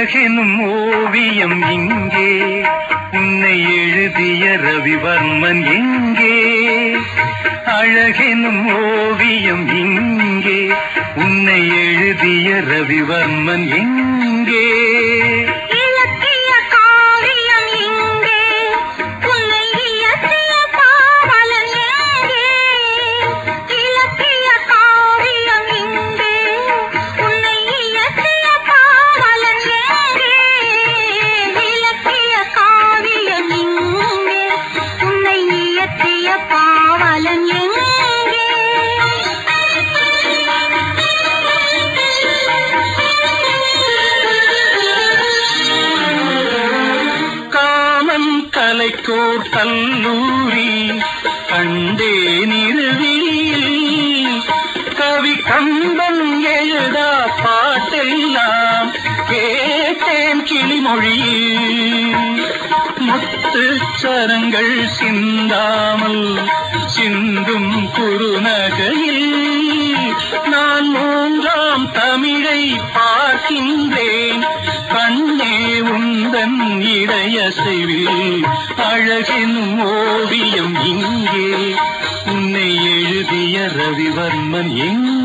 அழகெனும் ஓவியம் இங்கே, உன்னை எழுதிய ரவிவர்மன் எங்கே? அழகெனும் ஓவியம் இங்கே, உன்னை எழுதிய ரவிவர்மன் எங்கே? கலைக்கோர் கல்லூரி கண்டேன் இருவிழியில், கவி கம்பன் எழுதா பாட்டெல்லாம் கேட்டேன் கிளிமொழியில். முத்துச் சரங்கள் சிந்தாமல் சிந்தும் குறுநகையில் நான் மூன்றாம் தமிழை பார்க்கின்றேன். கண்ணே உந்தன் இடையசைவில் அழகெனும் ஓவியம் இங்கே, உன்னை எழுதிய ரவிவர்மன் எங்கே?